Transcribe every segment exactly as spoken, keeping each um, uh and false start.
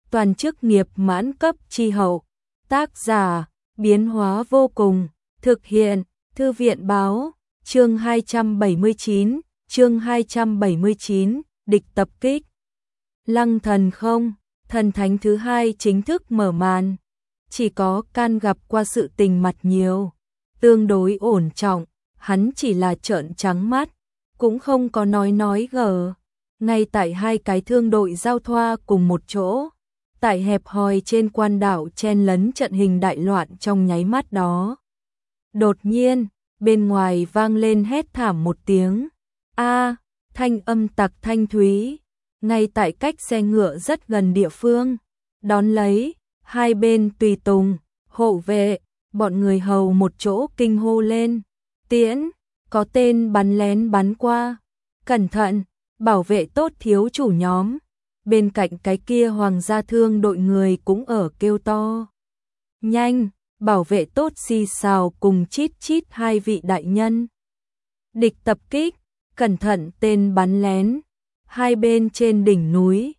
toàn chức nghiệp mãn cấp chi hậu. Tác giả, biến hóa vô cùng, thực hiện, Thư viện báo, chương hai trăm bảy mươi chín, chương hai trăm bảy mươi chín, địch tập kích. Lăng thần không, thần thánh thứ hai chính thức mở màn. Chỉ có Can gặp qua sự tình mặt nhiều, tương đối ổn trọng, hắn chỉ là trợn trắng mắt, cũng không có nói nói gờ. Ngay tại hai cái thương đội giao thoa cùng một chỗ, tại hẹp hòi trên quan đảo chen lấn trận hình đại loạn trong nháy mắt đó. Đột nhiên, bên ngoài vang lên hét thảm một tiếng. A, thanh âm tặc thanh thúy, ngay tại cách xe ngựa rất gần địa phương. Đón lấy, hai bên tùy tùng, hộ vệ, bọn người hầu một chỗ kinh hô lên. Tiễn, có tên bắn lén bắn qua. Cẩn thận, bảo vệ tốt thiếu chủ nhóm. Bên cạnh cái kia hoàng gia thương đội người cũng ở kêu to. Nhanh, bảo vệ tốt xì xào cùng chít chít hai vị đại nhân. Địch tập kích, cẩn thận tên bắn lén. Hai bên trên đỉnh núi.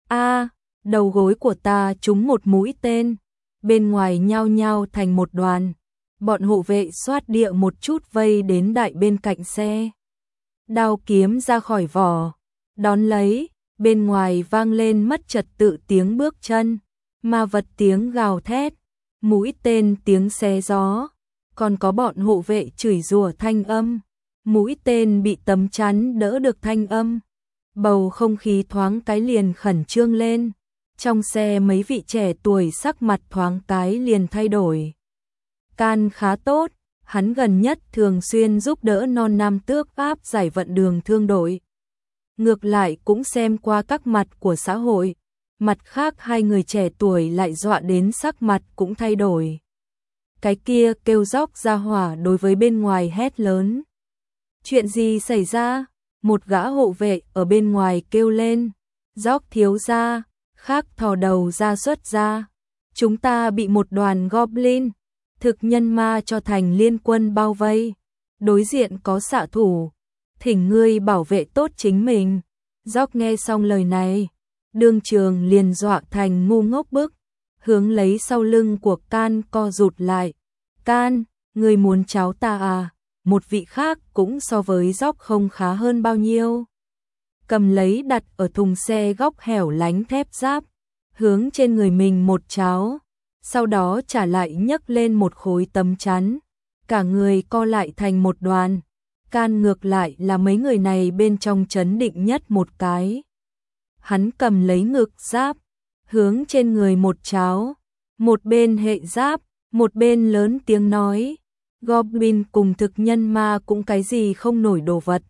A, đầu gối của ta trúng một mũi tên. Bên ngoài nhao nhao thành một đoàn. Bọn hộ vệ xoát địa một chút vây đến đại bên cạnh xe. Đao kiếm ra khỏi vỏ. Đón lấy, bên ngoài vang lên mất trật tự tiếng bước chân. Ma vật tiếng gào thét. Mũi tên tiếng xé gió. Còn có bọn hộ vệ chửi rủa thanh âm. Mũi tên bị tấm chắn đỡ được thanh âm. Bầu không khí thoáng cái liền khẩn trương lên. Trong xe mấy vị trẻ tuổi sắc mặt thoáng cái liền thay đổi. Can khá tốt, hắn gần nhất thường xuyên giúp đỡ non nam tước áp giải vận đường thương đội. Ngược lại cũng xem qua các mặt của xã hội. Mặt khác hai người trẻ tuổi lại dọa đến sắc mặt cũng thay đổi. Cái kia kêu róc ra hỏa đối với bên ngoài hét lớn. Chuyện gì xảy ra? Một gã hộ vệ ở bên ngoài kêu lên. Róc thiếu gia, khác thò đầu ra xuất ra. Chúng ta bị một đoàn goblin, thực nhân ma cho thành liên quân bao vây. Đối diện có xạ thủ. Thỉnh ngươi bảo vệ tốt chính mình. Róc nghe xong lời này, đương trường liền dọa thành ngu ngốc bức, hướng lấy sau lưng của Can co rụt lại. Can, ngươi muốn cháu ta à? Một vị khác cũng so với Róc không khá hơn bao nhiêu. Cầm lấy đặt ở thùng xe góc hẻo lánh thép giáp, hướng trên người mình một cháo, sau đó trả lại nhấc lên một khối tấm chắn, cả người co lại thành một đoàn. Can ngược lại là mấy người này bên trong trấn định nhất một cái. Hắn cầm lấy ngực giáp, hướng trên người một cháo, một bên hệ giáp, một bên lớn tiếng nói. Goblin cùng thực nhân ma cũng cái gì không nổi đồ vật.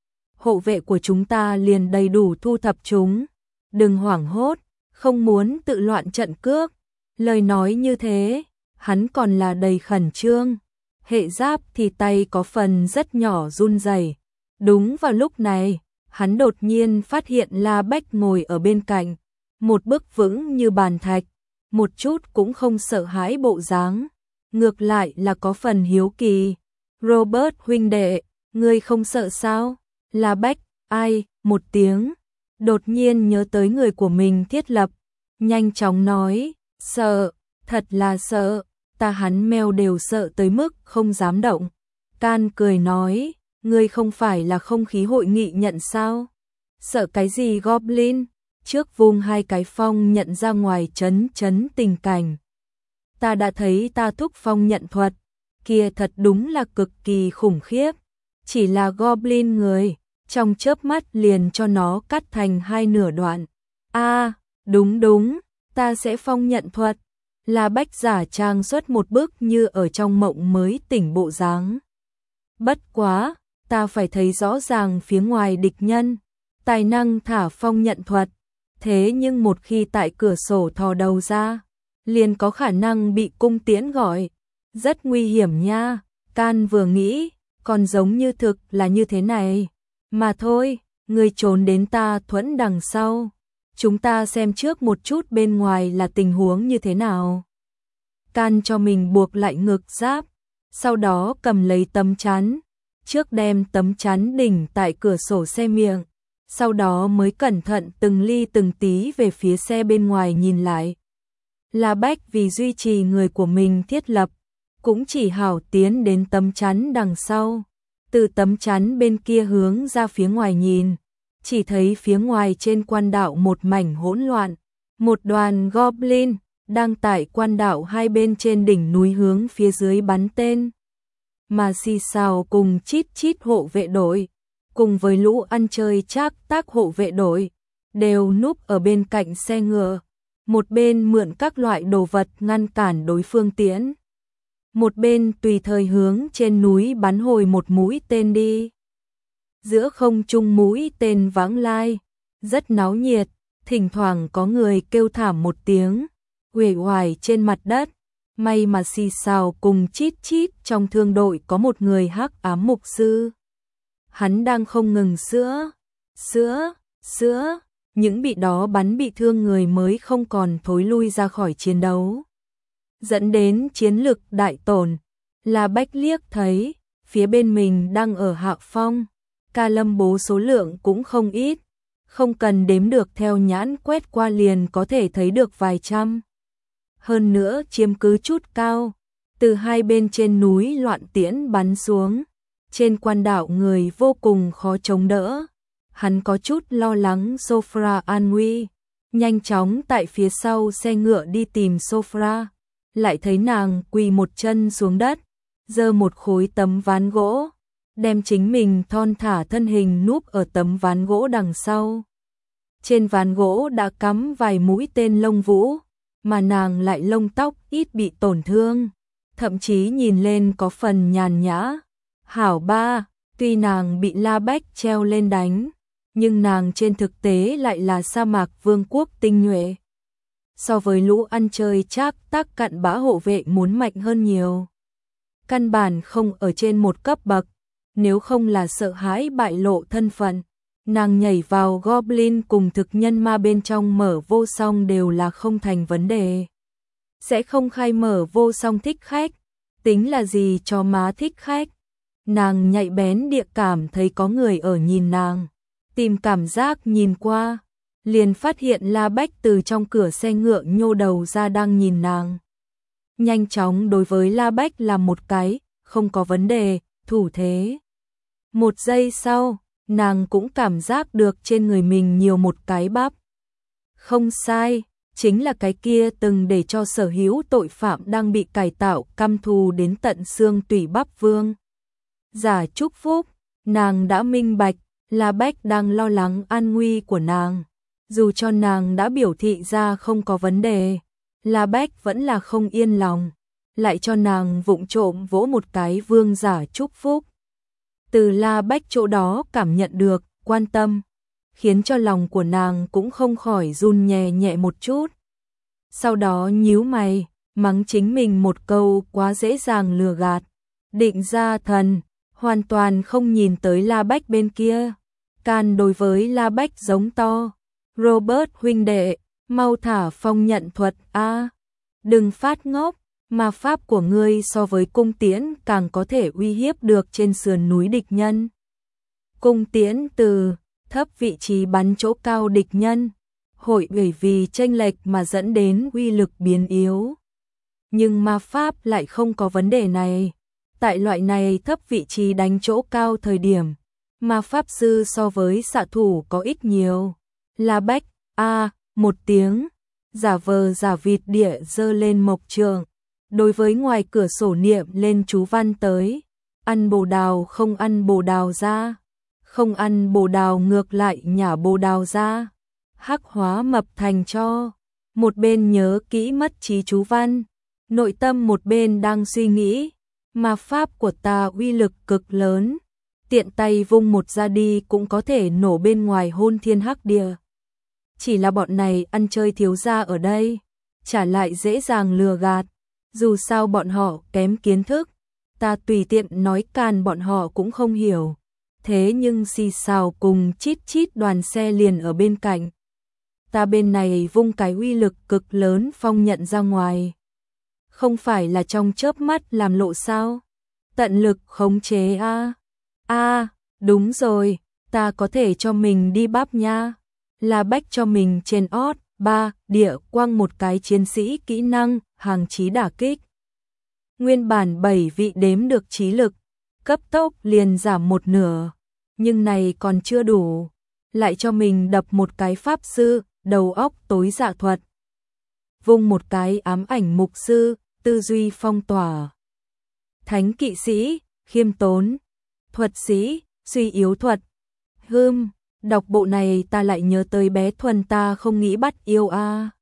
Hộ vệ của chúng ta liền đầy đủ thu thập chúng. Đừng hoảng hốt, không muốn tự loạn trận cước. Lời nói như thế, hắn còn là đầy khẩn trương. Hệ giáp thì tay có phần rất nhỏ run rẩy. Đúng vào lúc này, hắn đột nhiên phát hiện La Bách ngồi ở bên cạnh. Một bức vững như bàn thạch, một chút cũng không sợ hãi bộ dáng. Ngược lại là có phần hiếu kỳ. Robert huynh đệ, ngươi không sợ sao? La Bách, ai, một tiếng. Đột nhiên nhớ tới người của mình thiết lập. Nhanh chóng nói, sợ, thật là sợ. Ta hắn mèo đều sợ tới mức không dám động. Can cười nói, ngươi không phải là không khí hội nghị nhận sao? Sợ cái gì Goblin? Trước vùng hai cái phong nhận ra ngoài chấn chấn tình cảnh. Ta đã thấy ta thúc phong nhận thuật, kia thật đúng là cực kỳ khủng khiếp. Chỉ là Goblin người, trong chớp mắt liền cho nó cắt thành hai nửa đoạn. A, à, đúng đúng, ta sẽ phong nhận thuật. La Bách giả trang xuất một bức như ở trong mộng mới tỉnh bộ dáng. Bất quá, ta phải thấy rõ ràng phía ngoài địch nhân, tài năng thả phong nhận thuật. Thế nhưng một khi tại cửa sổ thò đầu ra, liền có khả năng bị cung tiễn gọi. Rất nguy hiểm nha. Can vừa nghĩ, còn giống như thực là như thế này. Mà thôi, ngươi trốn đến ta thuẫn đằng sau. Chúng ta xem trước một chút bên ngoài là tình huống như thế nào. Can cho mình buộc lại ngực giáp, sau đó cầm lấy tấm chắn, trước đem tấm chắn đỉnh tại cửa sổ xe miệng, sau đó mới cẩn thận từng ly từng tí về phía xe bên ngoài nhìn lại. La Bách vì duy trì người của mình thiết lập, cũng chỉ hảo tiến đến tấm chắn đằng sau. Từ tấm chắn bên kia hướng ra phía ngoài nhìn, chỉ thấy phía ngoài trên quan đạo một mảnh hỗn loạn, một đoàn goblin đang tại quan đạo hai bên trên đỉnh núi hướng phía dưới bắn tên. Mà xì xào cùng chít chít hộ vệ đội, cùng với lũ ăn chơi trác tác hộ vệ đội, đều núp ở bên cạnh xe ngựa, một bên mượn các loại đồ vật ngăn cản đối phương tiến, một bên tùy thời hướng trên núi bắn hồi một mũi tên đi. Giữa không trung mũi tên vãng lai, rất náo nhiệt, thỉnh thoảng có người kêu thảm một tiếng, uể oải trên mặt đất. May mà xì xào cùng chít chít trong thương đội có một người hắc ám mục sư. Hắn đang không ngừng sữa, sữa, sữa, những bị đó bắn bị thương người mới không còn thối lui ra khỏi chiến đấu, dẫn đến chiến lực đại tổn. La Bách liếc thấy, phía bên mình đang ở hạ phong, Ca Lâm bố số lượng cũng không ít, không cần đếm được theo nhãn quét qua liền có thể thấy được vài trăm. Hơn nữa chiếm cứ chút cao, từ hai bên trên núi loạn tiễn bắn xuống, trên quan đảo người vô cùng khó chống đỡ. Hắn có chút lo lắng Sofra an nguy, nhanh chóng tại phía sau xe ngựa đi tìm Sofra, lại thấy nàng quỳ một chân xuống đất, giơ một khối tấm ván gỗ, đem chính mình thon thả thân hình núp ở tấm ván gỗ đằng sau. Trên ván gỗ đã cắm vài mũi tên lông vũ, mà nàng lại lông tóc ít bị tổn thương, thậm chí nhìn lên có phần nhàn nhã. Hảo ba, tuy nàng bị La Bách treo lên đánh, nhưng nàng trên thực tế lại là sa mạc vương quốc tinh nhuệ. So với lũ ăn chơi trác tác cặn bã hộ vệ muốn mạnh hơn nhiều. Căn bản không ở trên một cấp bậc, nếu không là sợ hãi bại lộ thân phận, nàng nhảy vào goblin cùng thực nhân ma bên trong mở vô song đều là không thành vấn đề. Sẽ không khai mở vô song thích khách, tính là gì cho má thích khách. Nàng nhạy bén địa cảm thấy có người ở nhìn nàng, tìm cảm giác nhìn qua, liền phát hiện La Bách từ trong cửa xe ngựa nhô đầu ra đang nhìn nàng. Nhanh chóng đối với La Bách làm một cái, không có vấn đề, thủ thế. Một giây sau, nàng cũng cảm giác được trên người mình nhiều một cái bắp. Không sai, chính là cái kia từng để cho sở hữu tội phạm đang bị cải tạo căm thù đến tận xương tủy bắp vương. Giả chúc phúc, nàng đã minh bạch, La Bách đang lo lắng an nguy của nàng. Dù cho nàng đã biểu thị ra không có vấn đề, La Bách vẫn là không yên lòng, lại cho nàng vụng trộm vỗ một cái vương giả chúc phúc. Từ La Bách chỗ đó cảm nhận được quan tâm, khiến cho lòng của nàng cũng không khỏi run nhẹ nhẹ một chút. Sau đó nhíu mày, mắng chính mình một câu quá dễ dàng lừa gạt. Định ra thần, hoàn toàn không nhìn tới La Bách bên kia. Can đối với La Bách giống to, Robert huynh đệ, mau thả phong nhận thuật a, đừng phát ngốc, ma pháp của ngươi so với cung tiễn càng có thể uy hiếp được trên sườn núi địch nhân. Cung tiễn từ thấp vị trí bắn chỗ cao địch nhân, hội bởi vì chênh lệch mà dẫn đến uy lực biến yếu. Nhưng ma pháp lại không có vấn đề này. Tại loại này thấp vị trí đánh chỗ cao thời điểm, ma pháp sư so với xạ thủ có ít nhiều. La Bách, a, một tiếng, giả vờ giả vịt địa giơ lên mộc trường, đối với ngoài cửa sổ niệm lên chú văn tới, ăn bồ đào không ăn bồ đào ra, không ăn bồ đào ngược lại nhả bồ đào ra, hắc hóa mập thành cho. Một bên nhớ kỹ mất trí chú văn, nội tâm một bên đang suy nghĩ, ma pháp của ta uy lực cực lớn, tiện tay vung một ra đi cũng có thể nổ bên ngoài hôn thiên hắc địa. Chỉ là bọn này ăn chơi thiếu gia ở đây, trả lại dễ dàng lừa gạt, dù sao bọn họ kém kiến thức, ta tùy tiện nói can bọn họ cũng không hiểu. Thế nhưng xì xào cùng chít chít đoàn xe liền ở bên cạnh. Ta bên này vung cái uy lực cực lớn phong nhận ra ngoài. Không phải là trong chớp mắt làm lộ sao? Tận lực khống chế a. A, đúng rồi, ta có thể cho mình đi bắp nha. La Bách cho mình trên ót. Ba. Địa quang một cái chiến sĩ kỹ năng, hàng chí đả kích. Nguyên bản bảy vị đếm được trí lực, cấp tốc liền giảm một nửa, nhưng này còn chưa đủ, lại cho mình đập một cái pháp sư, đầu óc tối dạ thuật. Vung một cái ám ảnh mục sư, tư duy phong tỏa. Thánh kỵ sĩ, khiêm tốn. Thuật sĩ, suy yếu thuật. Hưm, đọc bộ này ta lại nhớ tới bé Thuần ta không nghĩ bắt yêu a. À.